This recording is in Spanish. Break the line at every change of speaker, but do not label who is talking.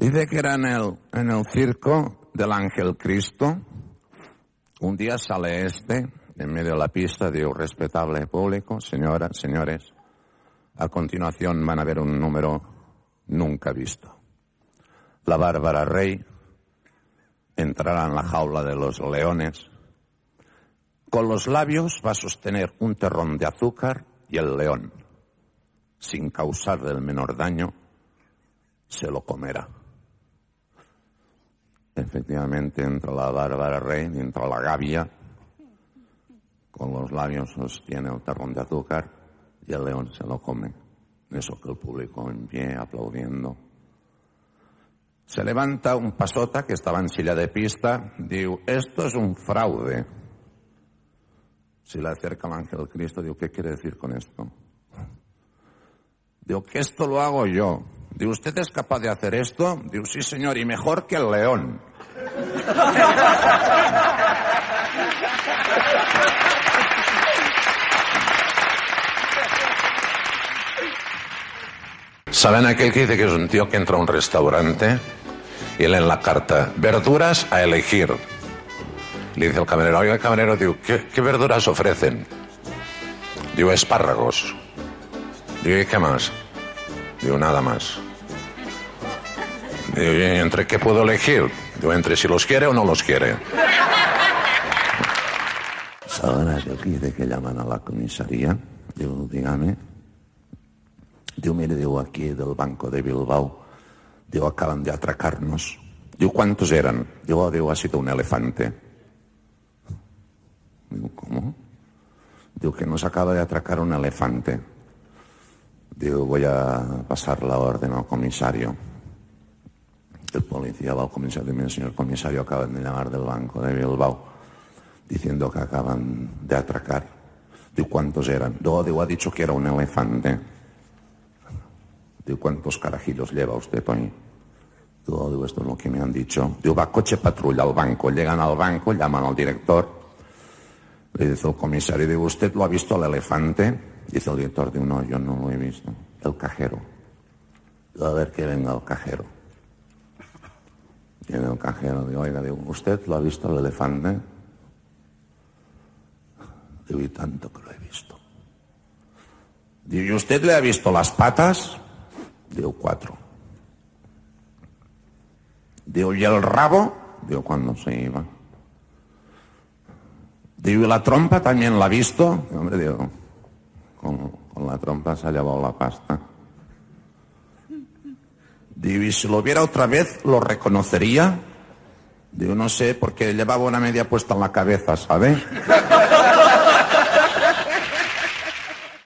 Dice que era en el circo del Ángel Cristo. Un día sale en medio de la pista, digo, respetable público, señoras, señores, a continuación van a ver un número nunca visto. La Bárbara Rey entrará en la jaula de los leones. Con los labios va a sostener un terrón de azúcar y el león, sin causarle el menor daño, se lo comerá. Efectivamente entra la Bárbara Rey, entra la gavia, con los labios sostiene el terrón de azúcar y el león se lo come. Eso que el público en pie aplaudiendo. Se levanta un pasota que estaba en silla de pista, digo, esto es un fraude. Se le acerca el Ángel Cristo, digo, ¿qué quiere decir con esto? Digo, que esto lo hago yo. Digo, ¿usted es capaz de hacer esto? Digo, sí señor, y mejor que el león. ¿Saben aquel que dice que es un tío que entra a un restaurante y lee en la carta, verduras a elegir? Le dice el camarero, oiga camarero, digo, ¿qué verduras ofrecen? Digo, espárragos. Digo, ¿y qué más? Digo, nada más. Digo, ¿y entre qué puedo elegir? Digo, entre si los quiere o no los quiere. ¿Saben aquel que dice que llaman a la comisaría? Digo, dígame. Digo, mire, digo, aquí del Banco de Bilbao, digo, acaban de atracarnos. Digo, ¿cuántos eran? Digo, ha sido un elefante. Digo, ¿cómo? Digo, que nos acaba de atracar un elefante. Digo, voy a pasar la orden al comisario. El policía va al comisario y dice, señor comisario, acaban de llamar del Banco de Bilbao diciendo que acaban de atracar. Digo, ¿cuántos eran? Digo, ha dicho que era un elefante. Digo, ¿cuántos carajillos lleva usted por ahí? Digo, esto es lo que me han dicho. Digo, va coche patrulla al banco. Llegan al banco, llaman al director. Le dice el comisario, digo, ¿usted lo ha visto al elefante? Dice el director, digo, no, yo no lo he visto. El cajero. Digo, a ver que venga el cajero. Viene el cajero, digo, oiga, digo, ¿usted lo ha visto al elefante? Digo, y tanto que lo he visto. Digo, ¿y usted le ha visto las patas? Digo, 4. Digo, ¿y el rabo? Digo, ¿cuándo se iba? Digo, ¿y la trompa también la ha visto? Digo, hombre, digo, con la trompa se ha llevado la pasta. Digo, ¿y si lo viera otra vez, lo reconocería? Digo, no sé, porque llevaba una media puesta en la cabeza, ¿sabe?